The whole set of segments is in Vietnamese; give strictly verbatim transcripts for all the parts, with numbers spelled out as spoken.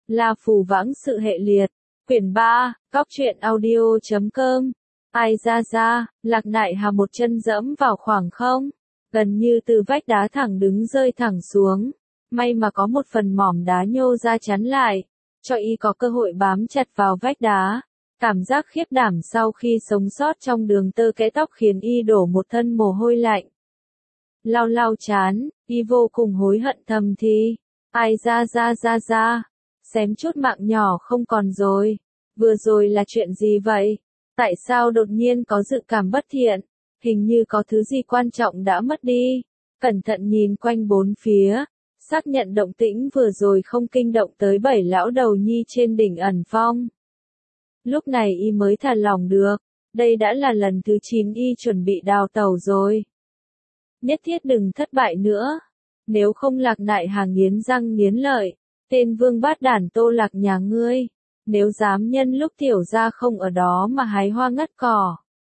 La Phù Vãng Sự Hệ Liệt, quyển ba, Cóc truyện audio chấm com. Ai ra ra, Lạc Nại Hà một chân dẫm vào khoảng không, gần như từ vách đá thẳng đứng rơi thẳng xuống. May mà có một phần mỏm đá nhô ra chắn lại, cho y có cơ hội bám chặt vào vách đá. Cảm giác khiếp đảm sau khi sống sót trong đường tơ kẽ tóc khiến y đổ một thân mồ hôi lạnh. Lau lau chán, y vô cùng hối hận thầm thì, ai ra ra ra ra, xém chút mạng nhỏ không còn rồi. Vừa rồi là chuyện gì vậy? Tại sao đột nhiên có dự cảm bất thiện? Hình như có thứ gì quan trọng đã mất đi. Cẩn thận nhìn quanh bốn phía, xác nhận động tĩnh vừa rồi không kinh động tới bảy lão đầu nhi trên đỉnh ẩn phong. Lúc này y mới thả lỏng được, đây đã là lần thứ chín y chuẩn bị đào tẩu rồi. Nhất thiết đừng thất bại nữa, nếu không Lạc Nại Hà nghiến răng nghiến lợi, tên vương bát đản Tô Lạc nhà ngươi, nếu dám nhân lúc tiểu gia không ở đó mà hái hoa ngắt cỏ.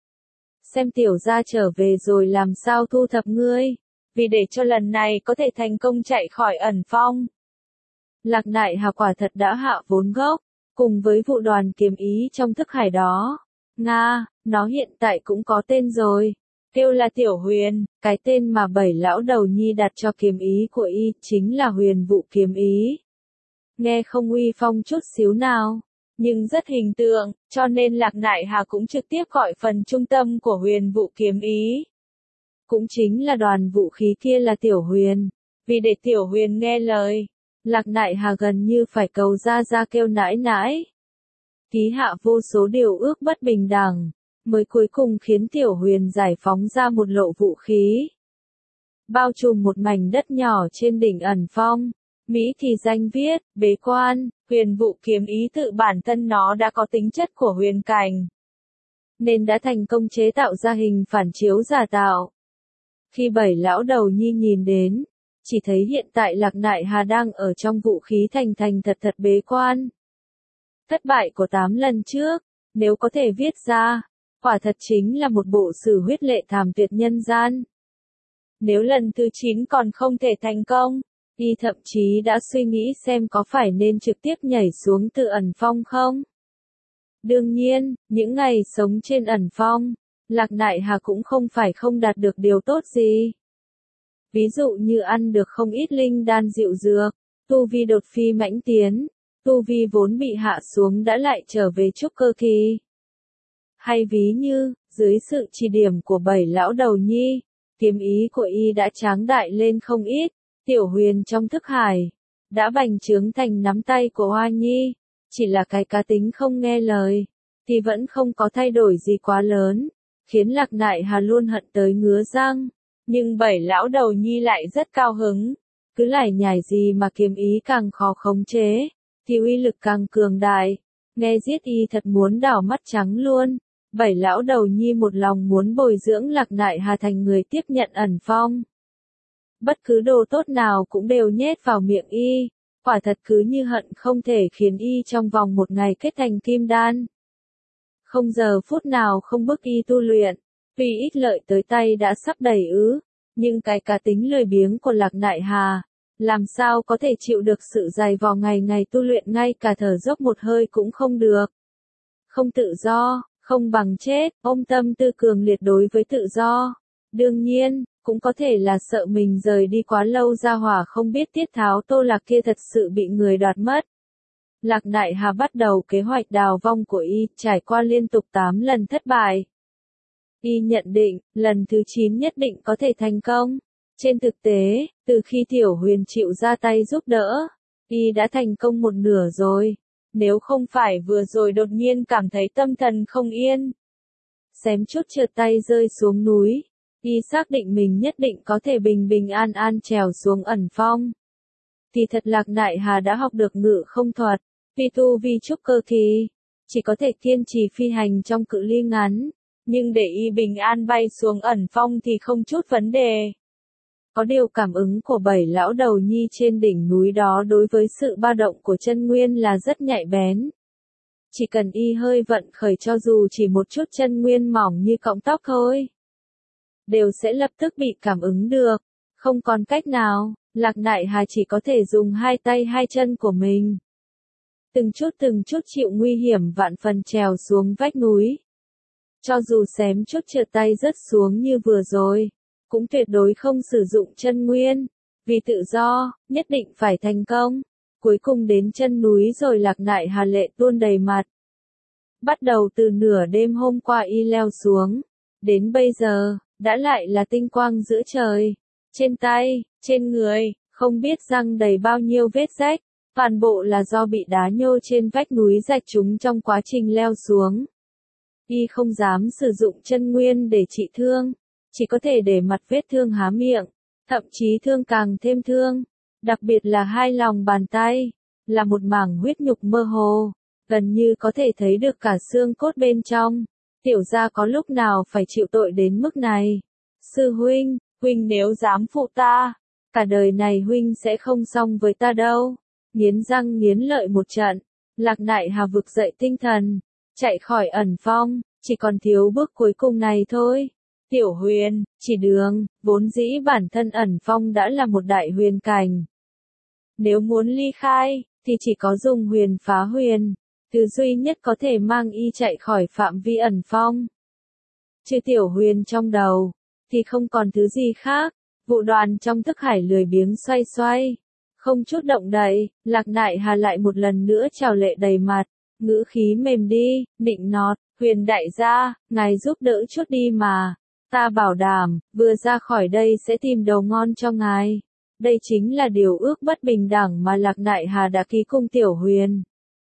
Xem tiểu gia trở về rồi làm sao thu thập ngươi, vì để cho lần này có thể thành công chạy khỏi ẩn phong. Lạc Nại Hà quả thật đã hạ vốn gốc, cùng với vụ đoàn kiếm ý trong thức hải đó. Nga, nó hiện tại cũng có tên rồi, kêu là Tiểu Huyền, cái tên mà bảy lão đầu nhi đặt cho kiếm ý của y chính là Huyền Vụ Kiếm Ý. Nghe không uy phong chút xíu nào, nhưng rất hình tượng, cho nên Lạc Nại Hà cũng trực tiếp gọi phần trung tâm của Huyền Vụ Kiếm Ý. Cũng chính là đoàn vũ khí kia là Tiểu Huyền, vì để Tiểu Huyền nghe lời, Lạc Nại Hà gần như phải cầu ra ra kêu nãi nãi. Ký hạ vô số điều ước bất bình đẳng, mới cuối cùng khiến Tiểu Huyền giải phóng ra một lộ vũ khí. Bao trùm một mảnh đất nhỏ trên đỉnh ẩn phong, Mỹ thì danh viết, bế quan, Huyền Vụ Kiếm Ý tự bản thân nó đã có tính chất của huyền cảnh, nên đã thành công chế tạo ra hình phản chiếu giả tạo. Khi bảy lão đầu nhi nhìn đến, chỉ thấy hiện tại Lạc Nại Hà đang ở trong vũ khí thành thành thật thật bế quan. Thất bại của tám lần trước, nếu có thể viết ra, quả thật chính là một bộ sử huyết lệ thảm tuyệt nhân gian. Nếu lần thứ chín còn không thể thành công, y thậm chí đã suy nghĩ xem có phải nên trực tiếp nhảy xuống từ ẩn phong không. Đương nhiên, những ngày sống trên ẩn phong, Lạc Nại Hà cũng không phải không đạt được điều tốt gì. Ví dụ như ăn được không ít linh đan dịu dược, tu vi đột phi mãnh tiến, tu vi vốn bị hạ xuống đã lại trở về trúc cơ kỳ. Hay ví như, dưới sự chỉ điểm của bảy lão đầu nhi, kiếm ý của y đã tráng đại lên không ít, Tiểu Huyền trong thức hải, đã bành trướng thành nắm tay của Hoa Nhi, chỉ là cái cá tính không nghe lời, thì vẫn không có thay đổi gì quá lớn, khiến Lạc Nại Hà luôn hận tới ngứa răng. Nhưng bảy lão đầu nhi lại rất cao hứng, cứ lải nhải gì mà kiếm ý càng khó khống chế, thì uy lực càng cường đại, nghe giết y thật muốn đảo mắt trắng luôn. Bảy lão đầu nhi một lòng muốn bồi dưỡng Lạc Nại Hà thành người tiếp nhận ẩn phong. Bất cứ đồ tốt nào cũng đều nhét vào miệng y, quả thật cứ như hận không thể khiến y trong vòng một ngày kết thành kim đan. Không giờ phút nào không bức y tu luyện. Vì ích lợi tới tay đã sắp đầy ứ, nhưng cái cá tính lười biếng của Lạc Nại Hà, làm sao có thể chịu được sự dày vò ngày ngày tu luyện ngay cả thở dốc một hơi cũng không được. Không tự do, không bằng chết, ôm tâm tư cường liệt đối với tự do. Đương nhiên, cũng có thể là sợ mình rời đi quá lâu ra hỏa không biết tiết tháo Tô Lạc kia thật sự bị người đoạt mất. Lạc Nại Hà bắt đầu kế hoạch đào vong của y, trải qua liên tục tám lần thất bại. Y nhận định, lần thứ chín nhất định có thể thành công. Trên thực tế, từ khi Tiểu Huyền chịu ra tay giúp đỡ, y đã thành công một nửa rồi. Nếu không phải vừa rồi đột nhiên cảm thấy tâm thần không yên, xém chút trượt tay rơi xuống núi, y xác định mình nhất định có thể bình bình an an trèo xuống ẩn phong. Thì thật Lạc Nại Hà đã học được ngự không thuật, vì tu vi trúc cơ kỳ, chỉ có thể kiên trì phi hành trong cự ly ngắn. Nhưng để y bình an bay xuống ẩn phong thì không chút vấn đề. Có điều cảm ứng của bảy lão đầu nhi trên đỉnh núi đó đối với sự ba động của chân nguyên là rất nhạy bén. Chỉ cần y hơi vận khởi cho dù chỉ một chút chân nguyên mỏng như cọng tóc thôi, đều sẽ lập tức bị cảm ứng được. Không còn cách nào, Lạc Nại Hà chỉ có thể dùng hai tay hai chân của mình từng chút từng chút chịu nguy hiểm vạn phần trèo xuống vách núi. Cho dù xém chút trượt tay rớt xuống như vừa rồi, cũng tuyệt đối không sử dụng chân nguyên, vì tự do, nhất định phải thành công. Cuối cùng đến chân núi rồi Lạc Nại Hà lệ tuôn đầy mặt. Bắt đầu từ nửa đêm hôm qua y leo xuống, đến bây giờ, đã lại là tinh quang giữa trời. Trên tay, trên người, không biết răng đầy bao nhiêu vết rách, toàn bộ là do bị đá nhô trên vách núi rạch chúng trong quá trình leo xuống. Y không dám sử dụng chân nguyên để trị thương, chỉ có thể để mặt vết thương há miệng, thậm chí thương càng thêm thương, đặc biệt là hai lòng bàn tay, là một mảng huyết nhục mơ hồ, gần như có thể thấy được cả xương cốt bên trong. Tiểu gia có lúc nào phải chịu tội đến mức này? Sư huynh, huynh nếu dám phụ ta, cả đời này huynh sẽ không xong với ta đâu. Nghiến răng nghiến lợi một trận, Lạc Nại Hà vực dậy tinh thần, chạy khỏi ẩn phong, chỉ còn thiếu bước cuối cùng này thôi. Tiểu huyền, chỉ đường, vốn dĩ bản thân ẩn phong đã là một đại huyền cảnh. Nếu muốn ly khai, thì chỉ có dùng huyền phá huyền, thứ duy nhất có thể mang y chạy khỏi phạm vi ẩn phong. Trừ tiểu huyền trong đầu, thì không còn thứ gì khác. Vụ đoàn trong thức hải lười biếng xoay xoay, không chút động đậy. Lạc Nại Hà lại một lần nữa trào lệ đầy mặt, ngữ khí mềm đi, nịnh nọt, huyền đại gia, ngài giúp đỡ chút đi mà. Ta bảo đảm, vừa ra khỏi đây sẽ tìm đầu ngon cho ngài. Đây chính là điều ước bất bình đẳng mà Lạc Nại Hà đã ký cùng Tiểu Huyền.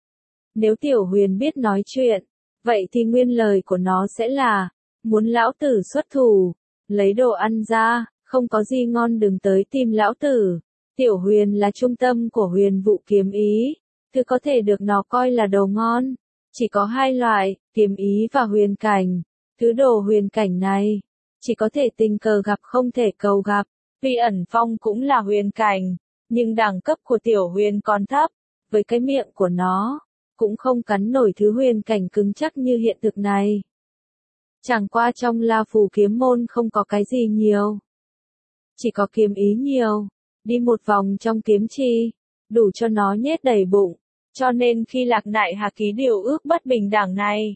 Nếu Tiểu Huyền biết nói chuyện, vậy thì nguyên lời của nó sẽ là, muốn lão tử xuất thủ, lấy đồ ăn ra, không có gì ngon đừng tới tìm lão tử. Tiểu Huyền là trung tâm của huyền vụ kiếm ý, thứ có thể được nó coi là đồ ngon. Chỉ có hai loại, kiếm ý và huyền cảnh. Thứ đồ huyền cảnh này, chỉ có thể tình cờ gặp không thể cầu gặp. Vì ẩn phong cũng là huyền cảnh, nhưng đẳng cấp của Tiểu Huyền còn thấp, với cái miệng của nó, cũng không cắn nổi thứ huyền cảnh cứng chắc như hiện thực này. Chẳng qua trong La Phù kiếm môn không có cái gì nhiều, chỉ có kiếm ý nhiều. Đi một vòng trong kiếm chi, đủ cho nó nhét đầy bụng, cho nên khi Lạc Nại Hà ký điều ước bất bình đẳng này,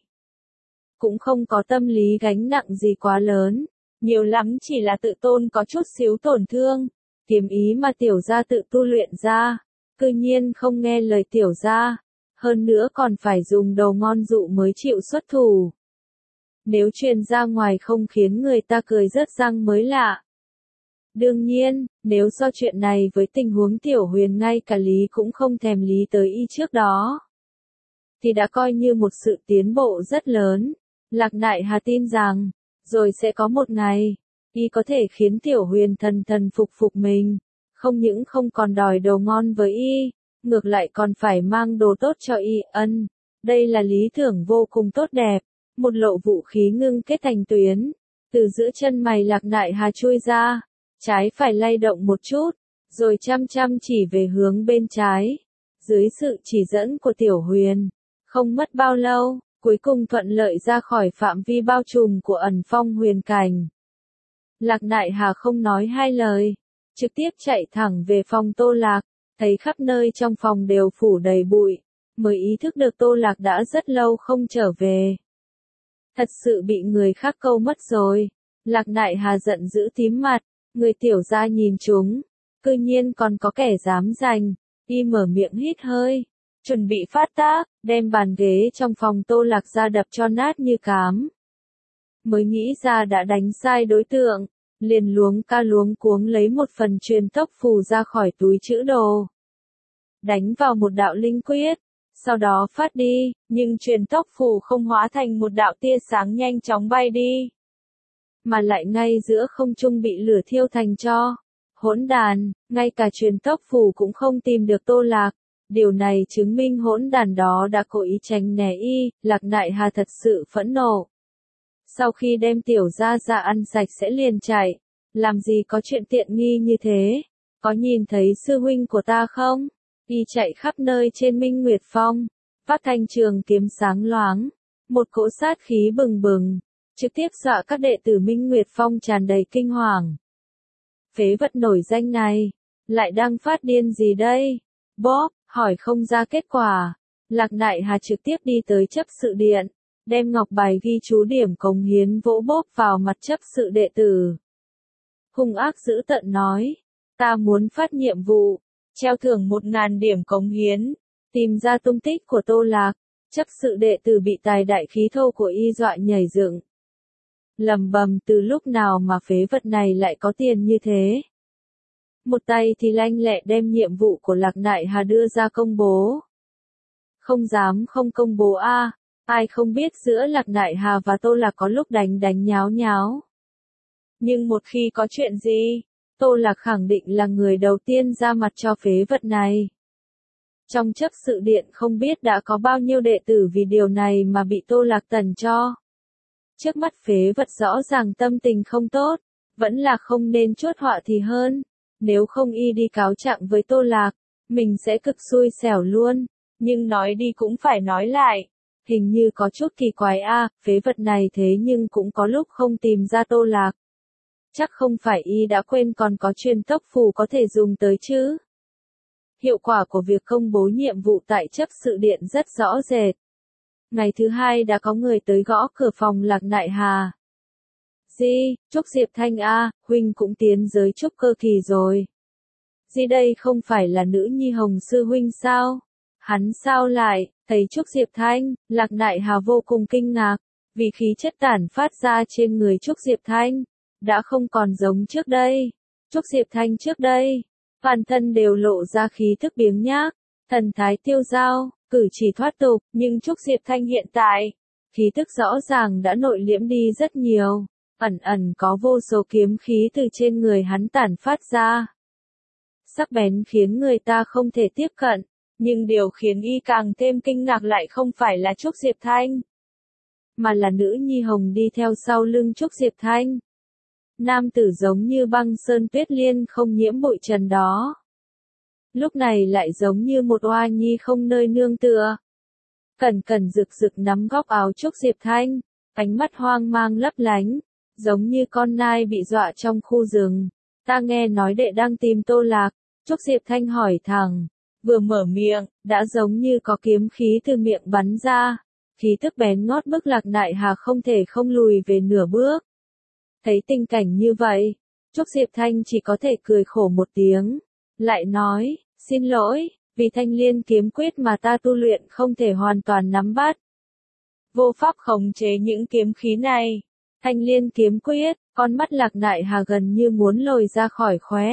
cũng không có tâm lý gánh nặng gì quá lớn. Nhiều lắm chỉ là tự tôn có chút xíu tổn thương. Kiếm ý mà tiểu gia tự tu luyện ra, cư nhiên không nghe lời tiểu gia, hơn nữa còn phải dùng đầu ngon dụ mới chịu xuất thủ. Nếu truyền ra ngoài không khiến người ta cười rớt răng mới lạ. Đương nhiên, nếu so chuyện này với tình huống Tiểu Huyền ngay cả lý cũng không thèm lý tới y trước đó, thì đã coi như một sự tiến bộ rất lớn. Lạc Nại Hà tin rằng, rồi sẽ có một ngày, y có thể khiến Tiểu Huyền thần thần phục phục mình, không những không còn đòi đồ ngon với y, ngược lại còn phải mang đồ tốt cho y. Ân, đây là lý tưởng vô cùng tốt đẹp. Một lộ vũ khí ngưng kết thành tuyến, từ giữa chân mày Lạc Nại Hà chui ra, trái phải lay động một chút, rồi chăm chăm chỉ về hướng bên trái. Dưới sự chỉ dẫn của Tiểu Huyền, không mất bao lâu, cuối cùng thuận lợi ra khỏi phạm vi bao trùm của ẩn phong huyền cảnh. Lạc Nại Hà không nói hai lời, trực tiếp chạy thẳng về phòng Tô Lạc, thấy khắp nơi trong phòng đều phủ đầy bụi, mới ý thức được Tô Lạc đã rất lâu không trở về. Thật sự bị người khác câu mất rồi. Lạc Nại Hà giận dữ tím mặt, người tiểu gia nhìn chúng, cư nhiên còn có kẻ dám giành. Y mở miệng hít hơi, chuẩn bị phát tác, đem bàn ghế trong phòng Tô Lạc ra đập cho nát như cám. Mới nghĩ ra đã đánh sai đối tượng, liền luống ca luống cuống lấy một phần truyền tốc phù ra khỏi túi trữ đồ, đánh vào một đạo linh quyết, sau đó phát đi, nhưng truyền tốc phù không hóa thành một đạo tia sáng nhanh chóng bay đi, mà lại ngay giữa không trung bị lửa thiêu thành tro. Hỗn đàn, ngay cả truyền tốc phù cũng không tìm được Tô Lạc. Điều này chứng minh hỗn đàn đó đã cố ý tránh né y. Lạc Nại Hà thật sự phẫn nộ. Sau khi đem tiểu gia ra ăn sạch sẽ liền chạy, làm gì có chuyện tiện nghi như thế. Có nhìn thấy sư huynh của ta không? Y chạy khắp nơi trên Minh Nguyệt Phong, phát thanh trường kiếm sáng loáng, một cỗ sát khí bừng bừng, trực tiếp dọa các đệ tử Minh Nguyệt Phong tràn đầy kinh hoàng. Phế vật nổi danh này, lại đang phát điên gì đây? Bóp, hỏi không ra kết quả, Lạc Nại Hà trực tiếp đi tới chấp sự điện, đem ngọc bài ghi chú điểm cống hiến vỗ bốp vào mặt chấp sự đệ tử. Hung ác dữ tợn nói, ta muốn phát nhiệm vụ, treo thưởng một ngàn điểm cống hiến, tìm ra tung tích của Tô Lạc. Chấp sự đệ tử bị tài đại khí thô của y dọa nhảy dựng. Lầm bầm từ lúc nào mà phế vật này lại có tiền như thế. Một tay thì lanh lẹ đem nhiệm vụ của Lạc Nại Hà đưa ra công bố. Không dám không công bố a, à, ai không biết giữa Lạc Nại Hà và Tô Lạc có lúc đánh đánh nháo nháo. Nhưng một khi có chuyện gì, Tô Lạc khẳng định là người đầu tiên ra mặt cho phế vật này. Trong chấp sự điện không biết đã có bao nhiêu đệ tử vì điều này mà bị Tô Lạc tần cho. Trước mắt phế vật rõ ràng tâm tình không tốt, vẫn là không nên chuốt họa thì hơn. Nếu không y đi cáo trạng với Tô Lạc, mình sẽ cực xui xẻo luôn. Nhưng nói đi cũng phải nói lại. Hình như có chút kỳ quái a, à, phế vật này thế nhưng cũng có lúc không tìm ra Tô Lạc. Chắc không phải y đã quên còn có truyền tốc phù có thể dùng tới chứ. Hiệu quả của việc công bố nhiệm vụ tại chấp sự điện rất rõ rệt. Ngày thứ hai đã có người tới gõ cửa phòng Lạc Nại Hà. Di, Trúc Diệp Thanh a, à, huynh cũng tiến giới trúc cơ kỳ rồi. Di đây không phải là nữ nhi Hồng sư huynh sao? Hắn sao lại, thấy Trúc Diệp Thanh, Lạc Nại Hà vô cùng kinh ngạc, vì khí chất tản phát ra trên người Trúc Diệp Thanh, đã không còn giống trước đây. Trúc Diệp Thanh trước đây, toàn thân đều lộ ra khí thức biếng nhác, thần thái tiêu dao, cử chỉ thoát tục, nhưng Trúc Diệp Thanh hiện tại, khí thức rõ ràng đã nội liễm đi rất nhiều, ẩn ẩn có vô số kiếm khí từ trên người hắn tản phát ra. Sắc bén khiến người ta không thể tiếp cận, nhưng điều khiến y càng thêm kinh ngạc lại không phải là Trúc Diệp Thanh, mà là nữ nhi Hồng đi theo sau lưng Trúc Diệp Thanh. Nam tử giống như băng sơn tuyết liên không nhiễm bụi trần đó. Lúc này lại giống như một oa nhi không nơi nương tựa. Cẩn cẩn rực rực nắm góc áo Trúc Diệp Thanh, ánh mắt hoang mang lấp lánh, giống như con nai bị dọa trong khu rừng. Ta nghe nói đệ đang tìm Tô Lạc, Trúc Diệp Thanh hỏi thẳng, vừa mở miệng, đã giống như có kiếm khí từ miệng bắn ra, khí tức bén ngót bức Lạc Nại Hà không thể không lùi về nửa bước. Thấy tình cảnh như vậy, Trúc Diệp Thanh chỉ có thể cười khổ một tiếng, lại nói, xin lỗi, vì thanh liên kiếm quyết mà ta tu luyện không thể hoàn toàn nắm bắt. Vô pháp khống chế những kiếm khí này. Thanh liên kiếm quyết, con mắt Lạc Nại Hà gần như muốn lồi ra khỏi khóe.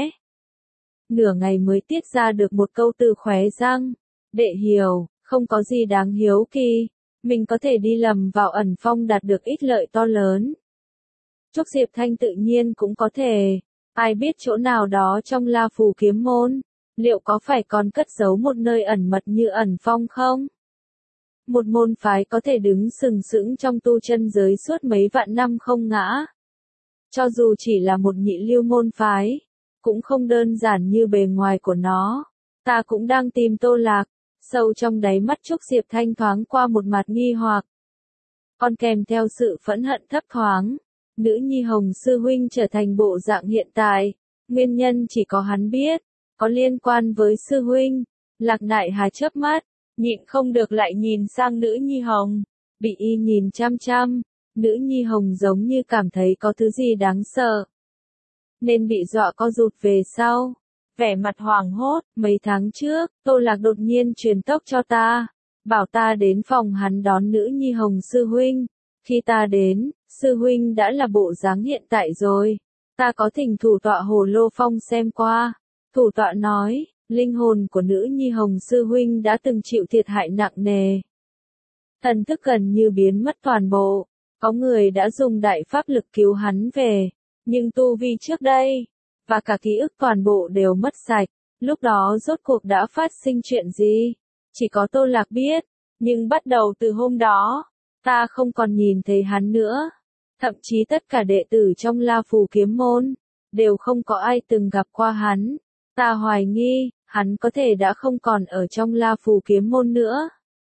Nửa ngày mới tiết ra được một câu từ khóe răng. Đệ hiểu, không có gì đáng hiếu kỳ. Mình có thể đi lầm vào ẩn phong đạt được ích lợi to lớn. Trúc Diệp Thanh tự nhiên cũng có thể. Ai biết chỗ nào đó trong La Phù kiếm môn, liệu có phải còn cất giấu một nơi ẩn mật như ẩn phong không? Một môn phái có thể đứng sừng sững trong tu chân giới suốt mấy vạn năm không ngã. Cho dù chỉ là một nhị lưu môn phái, cũng không đơn giản như bề ngoài của nó. Ta cũng đang tìm Tô Lạc, sâu trong đáy mắt Trúc Diệp Thanh thoáng qua một mặt nghi hoặc. Còn kèm theo sự phẫn hận thấp thoáng, nữ nhi Hồng sư huynh trở thành bộ dạng hiện tại, nguyên nhân chỉ có hắn biết, có liên quan với sư huynh. Lạc Nại Hà chớp mắt, nhịn không được lại nhìn sang nữ nhi Hồng, bị y nhìn chăm chăm, nữ nhi Hồng giống như cảm thấy có thứ gì đáng sợ, nên bị dọa co rụt về sau, vẻ mặt hoảng hốt. Mấy tháng trước, Tô Lạc đột nhiên truyền tốc cho ta, bảo ta đến phòng hắn đón nữ nhi Hồng sư huynh. Khi ta đến, sư huynh đã là bộ dáng hiện tại rồi. Ta có thỉnh thủ tọa Hồ Lô Phong xem qua. Thủ tọa nói, linh hồn của nữ nhi Hồng sư huynh đã từng chịu thiệt hại nặng nề. Thần thức gần như biến mất toàn bộ. Có người đã dùng đại pháp lực cứu hắn về, nhưng tu vi trước đây, và cả ký ức toàn bộ đều mất sạch. Lúc đó rốt cuộc đã phát sinh chuyện gì? Chỉ có Tô Lạc biết, nhưng bắt đầu từ hôm đó, ta không còn nhìn thấy hắn nữa. Thậm chí tất cả đệ tử trong La Phù kiếm môn, đều không có ai từng gặp qua hắn. Ta hoài nghi, hắn có thể đã không còn ở trong La Phù kiếm môn nữa.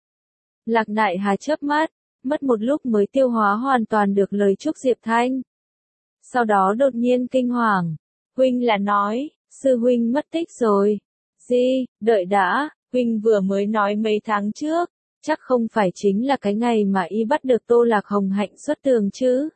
Lạc Nại Hà chớp mắt, mất một lúc mới tiêu hóa hoàn toàn được lời Trúc Diệp Thanh. Sau đó đột nhiên kinh hoàng, huynh là nói, sư huynh mất tích rồi. Di, đợi đã, huynh vừa mới nói mấy tháng trước, chắc không phải chính là cái ngày mà y bắt được Tô Lạc Hồng Hạnh xuất tường chứ?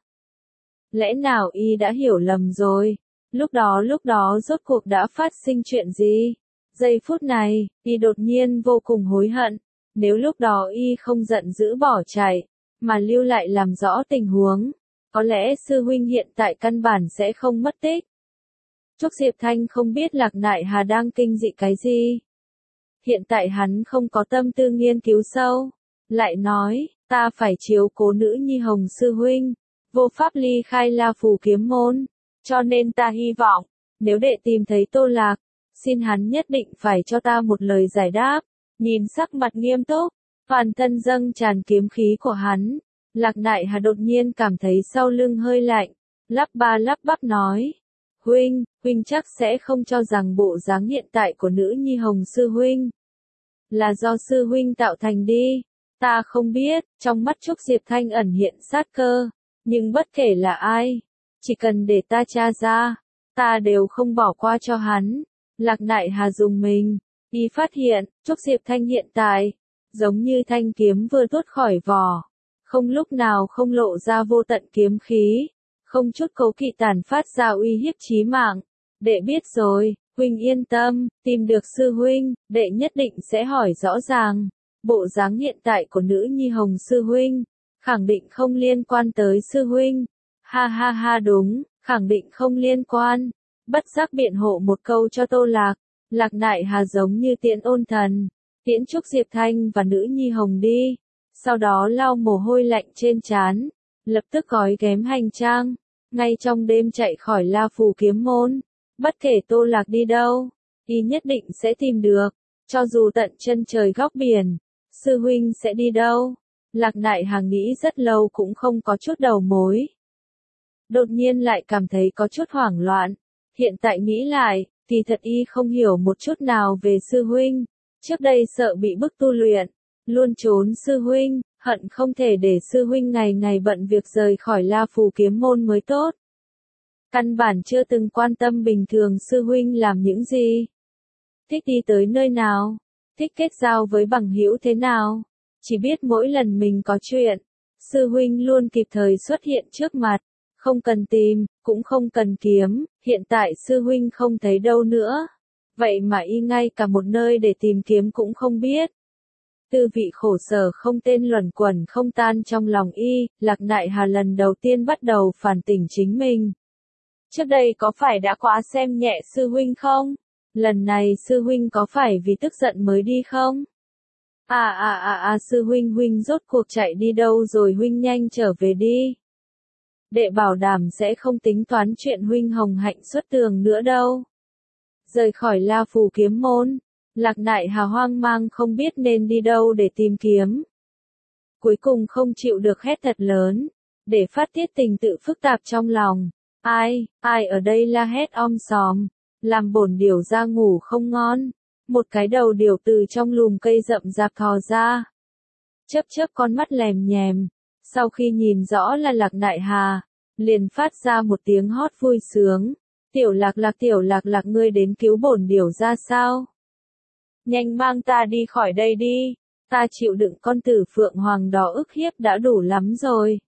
Lẽ nào y đã hiểu lầm rồi? Lúc đó lúc đó rốt cuộc đã phát sinh chuyện gì? Giây phút này, y đột nhiên vô cùng hối hận. Nếu lúc đó y không giận dữ bỏ chạy, mà lưu lại làm rõ tình huống, có lẽ sư huynh hiện tại căn bản sẽ không mất tích. Trúc Diệp Thanh không biết Lạc Nại Hà đang kinh dị cái gì. Hiện tại hắn không có tâm tư nghiên cứu sâu. Lại nói, ta phải chiếu cố nữ nhi Hồng sư huynh, vô pháp ly khai La Phù kiếm môn. Cho nên ta hy vọng, nếu đệ tìm thấy Tô Lạc, xin hắn nhất định phải cho ta một lời giải đáp. Nhìn sắc mặt nghiêm túc, toàn thân dâng tràn kiếm khí của hắn, Lạc Nại Hà đột nhiên cảm thấy sau lưng hơi lạnh, lắp ba lắp bắp nói. Huynh, huynh chắc sẽ không cho rằng bộ dáng hiện tại của nữ nhi Hồng sư huynh là do sư huynh tạo thành đi. Ta không biết, trong mắt Trúc Diệp Thanh ẩn hiện sát cơ, nhưng bất kể là ai, chỉ cần để ta tra ra, ta đều không bỏ qua cho hắn. Lạc Nại Hà dùng mình, y phát hiện, Trúc Diệp Thanh hiện tại, giống như thanh kiếm vừa tuốt khỏi vỏ, không lúc nào không lộ ra vô tận kiếm khí, không chút cố kỵ tàn phát ra uy hiếp chí mạng. Đệ biết rồi, huynh yên tâm, tìm được sư huynh, đệ nhất định sẽ hỏi rõ ràng. Bộ dáng hiện tại của nữ nhi Hồng sư huynh, khẳng định không liên quan tới sư huynh. Ha ha ha đúng, khẳng định không liên quan. Bất giác biện hộ một câu cho Tô Lạc. Lạc Nại Hà giống như tiễn ôn thần, tiễn Trúc Diệp Thanh và nữ nhi Hồng đi. Sau đó lau mồ hôi lạnh trên trán, lập tức gói ghém hành trang, ngay trong đêm chạy khỏi La Phù kiếm môn. Bất kể Tô Lạc đi đâu, y nhất định sẽ tìm được, cho dù tận chân trời góc biển. Sư huynh sẽ đi đâu? Lạc Nại Hà nghĩ rất lâu cũng không có chút đầu mối. Đột nhiên lại cảm thấy có chút hoảng loạn. Hiện tại nghĩ lại, thì thật y không hiểu một chút nào về sư huynh. Trước đây sợ bị bức tu luyện, luôn trốn sư huynh, hận không thể để sư huynh ngày ngày bận việc rời khỏi La Phù kiếm môn mới tốt. Căn bản chưa từng quan tâm bình thường sư huynh làm những gì, thích đi tới nơi nào, thích kết giao với bằng hữu thế nào. Chỉ biết mỗi lần mình có chuyện, sư huynh luôn kịp thời xuất hiện trước mặt, không cần tìm, cũng không cần kiếm. Hiện tại sư huynh không thấy đâu nữa, vậy mà y ngay cả một nơi để tìm kiếm cũng không biết. Tư vị khổ sở không tên luẩn quẩn không tan trong lòng y. Lạc Nại Hà lần đầu tiên bắt đầu phản tỉnh chính mình. Trước đây có phải đã quá xem nhẹ sư huynh không? Lần này sư huynh có phải vì tức giận mới đi không? À à à à sư huynh huynh rốt cuộc chạy đi đâu rồi, huynh nhanh trở về đi. Đệ bảo đảm sẽ không tính toán chuyện huynh Hồng Hạnh xuất tường nữa đâu. Rời khỏi La Phù kiếm môn, Lạc Nại Hà hoang mang không biết nên đi đâu để tìm kiếm. Cuối cùng không chịu được hét thật lớn, để phát tiết tình tự phức tạp trong lòng. Ai, ai ở đây la hét om sòm, làm bổn điểu ra ngủ không ngon. Một cái đầu điểu từ trong lùm cây rậm rạp thò ra, chớp chớp con mắt lèm nhèm. Sau khi nhìn rõ là Lạc Nại Hà, liền phát ra một tiếng hót vui sướng. Tiểu Lạc Lạc tiểu Lạc Lạc ngươi đến cứu bổn điểu ra sao? Nhanh mang ta đi khỏi đây đi, ta chịu đựng con tử phượng hoàng đó ức hiếp đã đủ lắm rồi.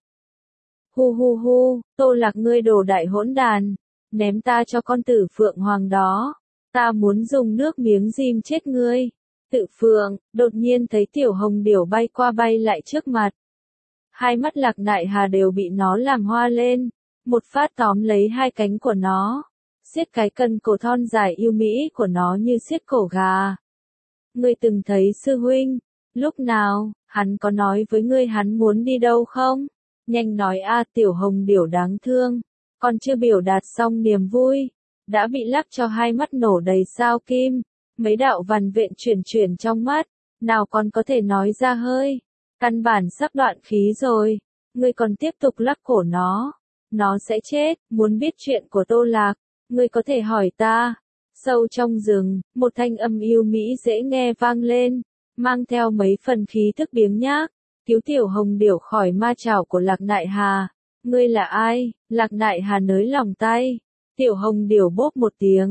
Hu hu hu, Tô Lạc ngươi đồ đại hỗn đàn, ném ta cho con tử phượng hoàng đó, ta muốn dùng nước miếng dim chết ngươi. Tự phượng, đột nhiên thấy tiểu hồng điểu bay qua bay lại trước mặt. Hai mắt Lạc Nại Hà đều bị nó làm hoa lên, một phát tóm lấy hai cánh của nó, siết cái cần cổ thon dài yêu mỹ của nó như siết cổ gà. Ngươi từng thấy sư huynh, lúc nào, hắn có nói với ngươi hắn muốn đi đâu không? Nhanh nói a tiểu hồng điểu đáng thương, còn chưa biểu đạt xong niềm vui, đã bị lắc cho hai mắt nổ đầy sao kim, mấy đạo vằn vện chuyển chuyển trong mắt, nào còn có thể nói ra hơi, căn bản sắp đoạn khí rồi. Ngươi còn tiếp tục lắc cổ nó, nó sẽ chết. Muốn biết chuyện của Tô Lạc, ngươi có thể hỏi ta. Sâu trong rừng, một thanh âm yêu mỹ dễ nghe vang lên, mang theo mấy phần khí thức biếng nhác. Cứu tiểu hồng điểu khỏi ma chảo của Lạc Nại Hà. Ngươi là ai? Lạc Nại Hà nới lòng tay. Tiểu hồng điểu bốp một tiếng,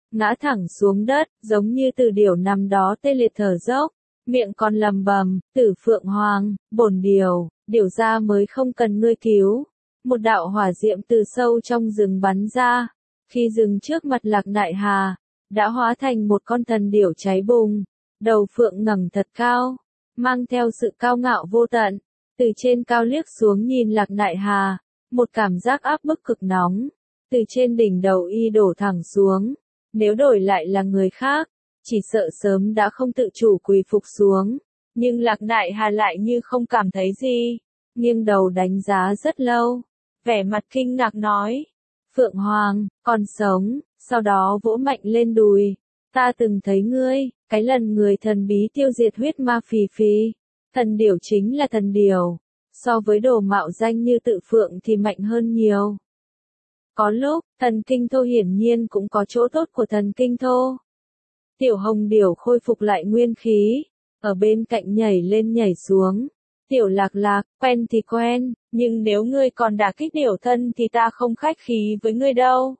ngã thẳng xuống đất, giống như từ điểu nằm đó tê liệt thở dốc, miệng còn lầm bầm, Tử Phượng Hoàng, bổn điều, điều ra mới không cần ngươi cứu. Một đạo hỏa diệm từ sâu trong rừng bắn ra, khi dừng trước mặt Lạc Nại Hà, đã hóa thành một con thần điểu cháy bùng, đầu phượng ngẩng thật cao, mang theo sự cao ngạo vô tận, từ trên cao liếc xuống nhìn Lạc Nại Hà, một cảm giác áp bức cực nóng, từ trên đỉnh đầu y đổ thẳng xuống, nếu đổi lại là người khác, chỉ sợ sớm đã không tự chủ quỳ phục xuống, nhưng Lạc Nại Hà lại như không cảm thấy gì, nghiêng đầu đánh giá rất lâu, vẻ mặt kinh ngạc nói, Phượng Hoàng, còn sống, sau đó vỗ mạnh lên đùi, ta từng thấy ngươi, cái lần người thần bí tiêu diệt huyết ma phì phì, thần điểu chính là thần điểu, so với đồ mạo danh như Tự Phượng thì mạnh hơn nhiều. Có lúc, thần kinh thô hiển nhiên cũng có chỗ tốt của thần kinh thô. Tiểu hồng điểu khôi phục lại nguyên khí, ở bên cạnh nhảy lên nhảy xuống. Tiểu Lạc Lạc, quen thì quen, nhưng nếu ngươi còn đả kích điểu thân thì ta không khách khí với ngươi đâu.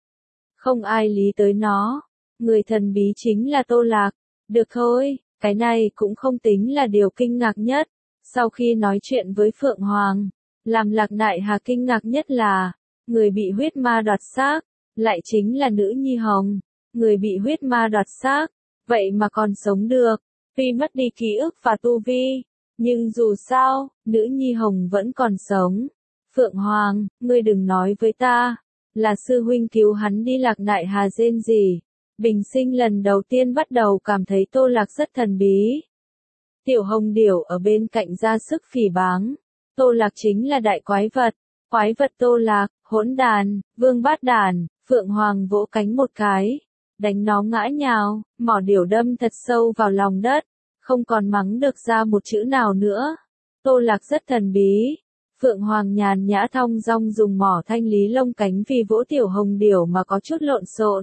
Không ai lý tới nó, người thần bí chính là Tô Lạc. Được thôi, cái này cũng không tính là điều kinh ngạc nhất. Sau khi nói chuyện với Phượng Hoàng, làm Lạc Nại Hà kinh ngạc nhất là, người bị huyết ma đoạt xác, lại chính là nữ nhi Hồng. Người bị huyết ma đoạt xác, vậy mà còn sống được, tuy mất đi ký ức và tu vi, nhưng dù sao, nữ nhi Hồng vẫn còn sống. Phượng Hoàng, ngươi đừng nói với ta, là sư huynh cứu hắn đi. Lạc Nại Hà rên rỉ, bình sinh lần đầu tiên bắt đầu cảm thấy Tô Lạc rất thần bí. Tiểu hồng điểu ở bên cạnh ra sức phỉ báng, Tô Lạc chính là đại quái vật, quái vật Tô Lạc, hỗn đàn, vương bát đàn. Phượng Hoàng vỗ cánh một cái, đánh nó ngã nhào, mỏ điểu đâm thật sâu vào lòng đất, không còn mắng được ra một chữ nào nữa. Tô Lạc rất thần bí. Phượng Hoàng nhàn nhã thong dong dùng mỏ thanh lý lông cánh vì vỗ tiểu hồng điểu mà có chút lộn xộn.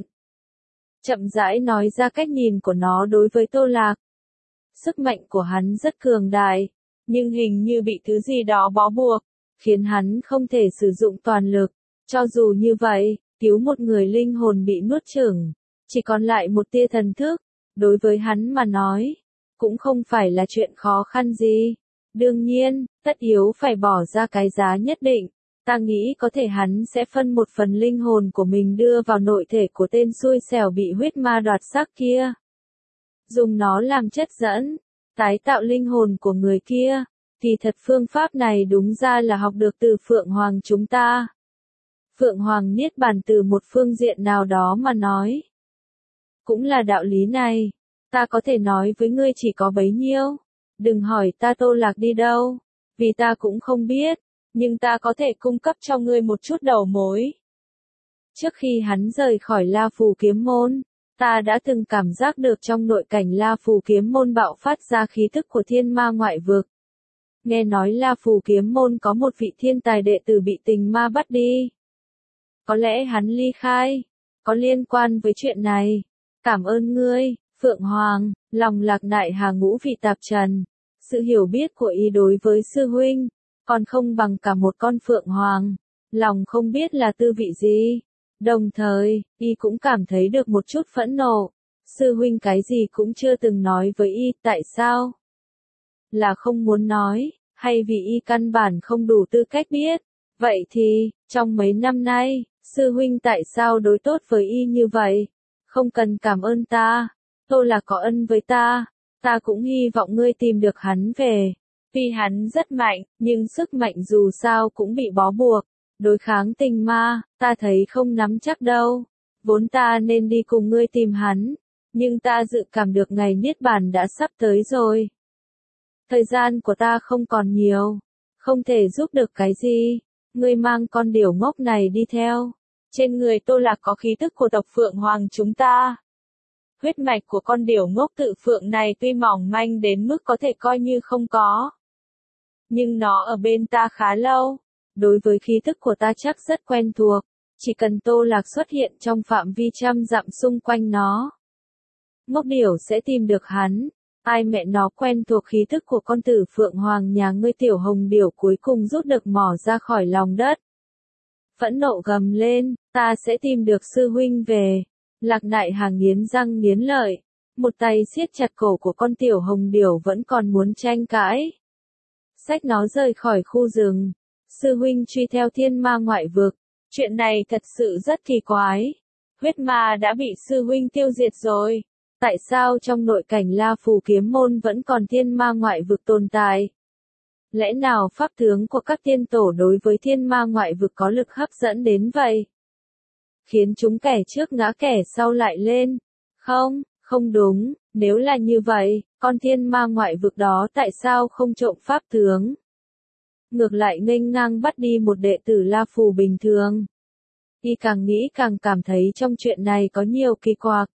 Chậm rãi nói ra cách nhìn của nó đối với Tô Lạc. Sức mạnh của hắn rất cường đại, nhưng hình như bị thứ gì đó bó buộc, khiến hắn không thể sử dụng toàn lực. Cho dù như vậy, cứu một người linh hồn bị nuốt chửng, chỉ còn lại một tia thần thức, đối với hắn mà nói, cũng không phải là chuyện khó khăn gì. Đương nhiên, tất yếu phải bỏ ra cái giá nhất định, ta nghĩ có thể hắn sẽ phân một phần linh hồn của mình đưa vào nội thể của tên xui xẻo bị huyết ma đoạt xác kia. Dùng nó làm chất dẫn, tái tạo linh hồn của người kia, thì thật phương pháp này đúng ra là học được từ Phượng Hoàng chúng ta. Phượng Hoàng niết bàn từ một phương diện nào đó mà nói. Cũng là đạo lý này, ta có thể nói với ngươi chỉ có bấy nhiêu. Đừng hỏi ta Tô Lạc đi đâu, vì ta cũng không biết, nhưng ta có thể cung cấp cho ngươi một chút đầu mối. Trước khi hắn rời khỏi La Phù Kiếm Môn, ta đã từng cảm giác được trong nội cảnh La Phù Kiếm Môn bạo phát ra khí thức của thiên ma ngoại vực. Nghe nói La Phù Kiếm Môn có một vị thiên tài đệ tử bị tình ma bắt đi. Có lẽ hắn ly khai, có liên quan với chuyện này. Cảm ơn ngươi, Phượng Hoàng. Lòng Lạc Nại Hà ngũ vị tạp trần. Sự hiểu biết của y đối với sư huynh, còn không bằng cả một con Phượng Hoàng. Lòng không biết là tư vị gì. Đồng thời, y cũng cảm thấy được một chút phẫn nộ. Sư huynh cái gì cũng chưa từng nói với y, tại sao? Là không muốn nói, hay vì y căn bản không đủ tư cách biết? Vậy thì, trong mấy năm nay, sư huynh tại sao đối tốt với y như vậy? Không cần cảm ơn ta. Tô Lạc có ân với ta, ta cũng hy vọng ngươi tìm được hắn về. Vì hắn rất mạnh, nhưng sức mạnh dù sao cũng bị bó buộc. Đối kháng tình ma, ta thấy không nắm chắc đâu. Vốn ta nên đi cùng ngươi tìm hắn, nhưng ta dự cảm được ngày niết bàn đã sắp tới rồi. Thời gian của ta không còn nhiều, không thể giúp được cái gì. Ngươi mang con điểu ngốc này đi theo. Trên người Tô Lạc có khí tức của tộc Phượng Hoàng chúng ta. Huyết mạch của con điểu ngốc Tự Phượng này tuy mỏng manh đến mức có thể coi như không có, nhưng nó ở bên ta khá lâu. Đối với khí tức của ta chắc rất quen thuộc, chỉ cần Tô Lạc xuất hiện trong phạm vi trăm dặm xung quanh nó, ngốc điểu sẽ tìm được hắn. Ai mẹ nó quen thuộc khí tức của con Tử Phượng Hoàng nhà ngươi. Tiểu hồng điểu cuối cùng rút được mỏ ra khỏi lòng đất. Phẫn nộ gầm lên, ta sẽ tìm được sư huynh về. Lạc Nại Hà nghiến răng nghiến lợi, một tay siết chặt cổ của con tiểu hồng điểu vẫn còn muốn tranh cãi. Xách nó rời khỏi khu rừng. Sư huynh truy theo thiên ma ngoại vực. Chuyện này thật sự rất kỳ quái. Huyết ma đã bị sư huynh tiêu diệt rồi. Tại sao trong nội cảnh La Phù kiếm môn vẫn còn thiên ma ngoại vực tồn tại? Lẽ nào pháp tướng của các tiên tổ đối với thiên ma ngoại vực có lực hấp dẫn đến vậy? Khiến chúng kẻ trước ngã kẻ sau lại lên. Không, không đúng, nếu là như vậy, con thiên ma ngoại vực đó tại sao không trộm pháp tướng? Ngược lại nghênh ngang bắt đi một đệ tử La Phù bình thường. Y càng nghĩ càng cảm thấy trong chuyện này có nhiều kỳ quặc.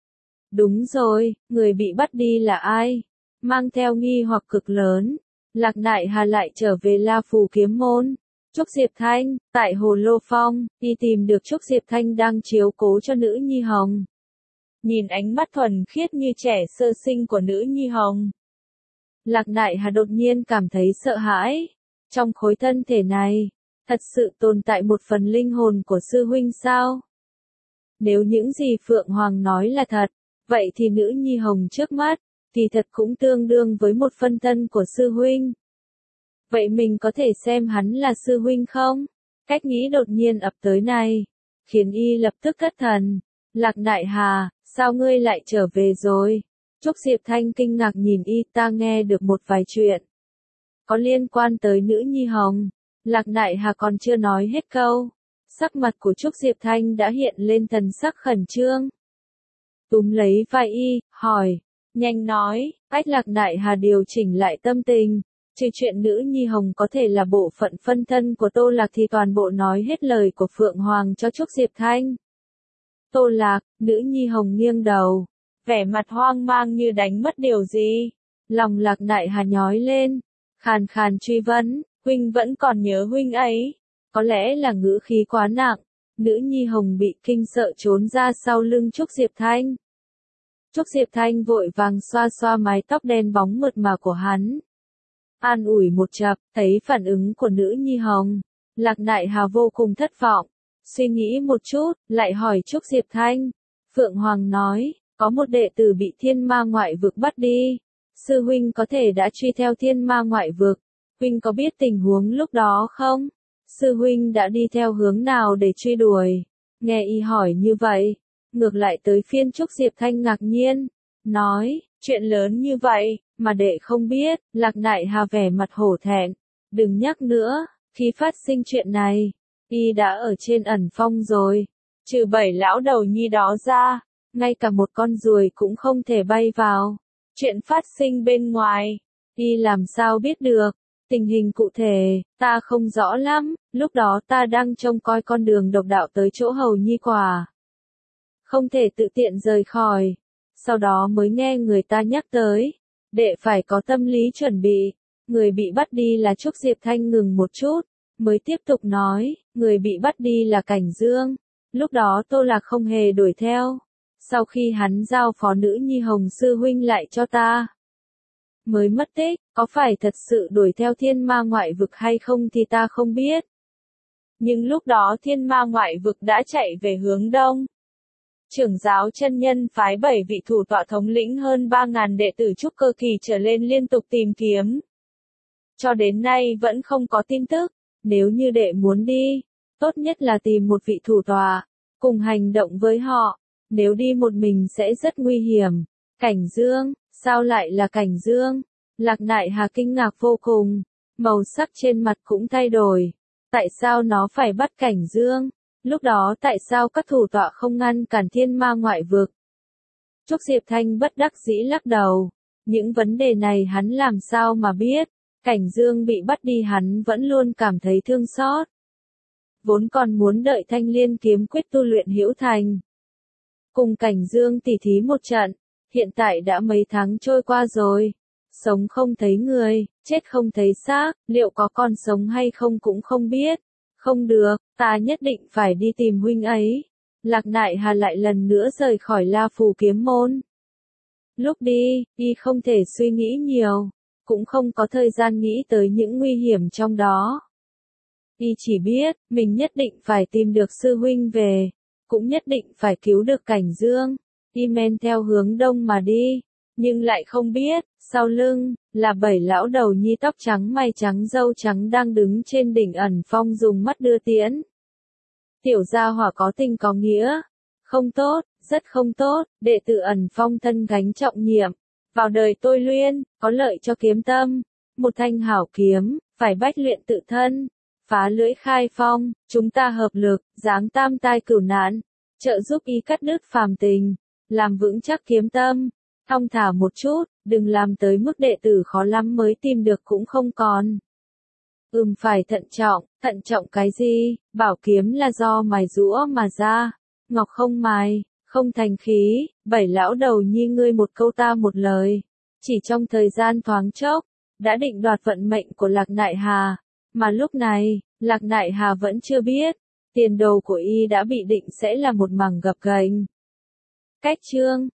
Đúng rồi, người bị bắt đi là ai? Mang theo nghi hoặc cực lớn. Lạc Nại Hà lại trở về La Phù kiếm môn. Trúc Diệp Thanh, tại Hồ Lô Phong, y tìm được Trúc Diệp Thanh đang chiếu cố cho nữ nhi hồng. Nhìn ánh mắt thuần khiết như trẻ sơ sinh của nữ nhi hồng. Lạc Nại Hà đột nhiên cảm thấy sợ hãi. Trong khối thân thể này, thật sự tồn tại một phần linh hồn của sư huynh sao? Nếu những gì Phượng Hoàng nói là thật, vậy thì nữ nhi hồng trước mắt, thì thật cũng tương đương với một phân thân của sư huynh. Vậy mình có thể xem hắn là sư huynh không? Cách nghĩ đột nhiên ập tới này, khiến y lập tức thất thần. Lạc Nại Hà, sao ngươi lại trở về rồi? Trúc Diệp Thanh kinh ngạc nhìn y, ta nghe được một vài chuyện. Có liên quan tới nữ nhi hồng. Lạc Nại Hà còn chưa nói hết câu. Sắc mặt của Trúc Diệp Thanh đã hiện lên thần sắc khẩn trương. Túm lấy vai y, hỏi. Nhanh nói, cách Lạc Nại Hà điều chỉnh lại tâm tình. Trừ chuyện nữ nhi hồng có thể là bộ phận phân thân của Tô Lạc thì toàn bộ nói hết lời của Phượng Hoàng cho Trúc Diệp Thanh. Tô Lạc, nữ nhi hồng nghiêng đầu. Vẻ mặt hoang mang như đánh mất điều gì. Lòng Lạc Nại Hà nhói lên. Khàn khàn truy vấn, huynh vẫn còn nhớ huynh ấy. Có lẽ là ngữ khí quá nặng. Nữ nhi hồng bị kinh sợ trốn ra sau lưng Trúc Diệp Thanh. Trúc Diệp Thanh vội vàng xoa xoa mái tóc đen bóng mượt mà của hắn. An ủi một chập, thấy phản ứng của nữ nhi hồng. Lạc Nại Hà vô cùng thất vọng. Suy nghĩ một chút, lại hỏi Trúc Diệp Thanh. Phượng Hoàng nói, có một đệ tử bị thiên ma ngoại vực bắt đi. Sư huynh có thể đã truy theo thiên ma ngoại vực. Huynh có biết tình huống lúc đó không? Sư huynh đã đi theo hướng nào để truy đuổi? Nghe y hỏi như vậy. Ngược lại tới phiên Trúc Diệp Thanh ngạc nhiên. Nói, chuyện lớn như vậy, mà đệ không biết. Lạc Nại Hà vẻ mặt hổ thẹn. Đừng nhắc nữa, khi phát sinh chuyện này, y đã ở trên ẩn phong rồi. Trừ bảy lão đầu nhi đó ra, ngay cả một con ruồi cũng không thể bay vào. Chuyện phát sinh bên ngoài, y làm sao biết được. Tình hình cụ thể, ta không rõ lắm, lúc đó ta đang trông coi con đường độc đạo tới chỗ hầu nhi quả. Không thể tự tiện rời khỏi. Sau đó mới nghe người ta nhắc tới. Đệ phải có tâm lý chuẩn bị. Người bị bắt đi là Trúc Diệp Thanh ngừng một chút. Mới tiếp tục nói, người bị bắt đi là Cảnh Dương. Lúc đó Tô Lạc không hề đuổi theo. Sau khi hắn giao phó nữ nhi hồng sư huynh lại cho ta. Mới mất tích, có phải thật sự đuổi theo thiên ma ngoại vực hay không thì ta không biết. Nhưng lúc đó thiên ma ngoại vực đã chạy về hướng đông. Trưởng giáo chân nhân phái bảy vị thủ tọa thống lĩnh hơn ba ngàn đệ tử trúc cơ kỳ trở lên liên tục tìm kiếm. Cho đến nay vẫn không có tin tức. Nếu như đệ muốn đi, tốt nhất là tìm một vị thủ tọa, cùng hành động với họ. Nếu đi một mình sẽ rất nguy hiểm. Cảnh Dương, sao lại là Cảnh Dương? Lạc Nại Hà kinh ngạc vô cùng. Màu sắc trên mặt cũng thay đổi. Tại sao nó phải bắt Cảnh Dương? Lúc đó tại sao các thủ tọa không ngăn cản thiên ma ngoại vực? Trúc Diệp Thanh bất đắc dĩ lắc đầu. Những vấn đề này hắn làm sao mà biết? Cảnh Dương bị bắt đi hắn vẫn luôn cảm thấy thương xót. Vốn còn muốn đợi Thanh Liên kiếm quyết tu luyện hữu thành. Cùng Cảnh Dương tỉ thí một trận. Hiện tại đã mấy tháng trôi qua rồi. Sống không thấy người, chết không thấy xác, liệu có còn sống hay không cũng không biết. Không được, ta nhất định phải đi tìm huynh ấy. Lạc Nại Hà lại lần nữa rời khỏi La Phù kiếm môn. Lúc đi, y không thể suy nghĩ nhiều, cũng không có thời gian nghĩ tới những nguy hiểm trong đó. Y chỉ biết, mình nhất định phải tìm được sư huynh về. cũng nhất định phải cứu được Cảnh Dương. Y men theo hướng đông mà đi, nhưng lại không biết, sau lưng, là bảy lão đầu nhi tóc trắng mày trắng râu trắng đang đứng trên đỉnh ẩn phong dùng mắt đưa tiễn. Tiểu gia hỏa có tình có nghĩa. Không tốt, rất không tốt, đệ tử ẩn phong thân gánh trọng nhiệm. Vào đời tôi luyện, có lợi cho kiếm tâm. Một thanh hảo kiếm, phải bách luyện tự thân. Phá lưỡi khai phong, chúng ta hợp lực, giáng tam tai cửu nạn. Trợ giúp y cắt đứt phàm tình. Làm vững chắc kiếm tâm. Thong thả một chút, đừng làm tới mức đệ tử khó lắm mới tìm được cũng không còn. Ừm phải thận trọng, thận trọng cái gì, bảo kiếm là do mài rũa mà ra. Ngọc không mài, không thành khí, bảy lão đầu nhi ngươi một câu ta một lời. Chỉ trong thời gian thoáng chốc, đã định đoạt vận mệnh của Lạc Nại Hà. Mà lúc này, Lạc Nại Hà vẫn chưa biết, tiền đồ của y đã bị định sẽ là một mảng gập ghềnh. Cách chương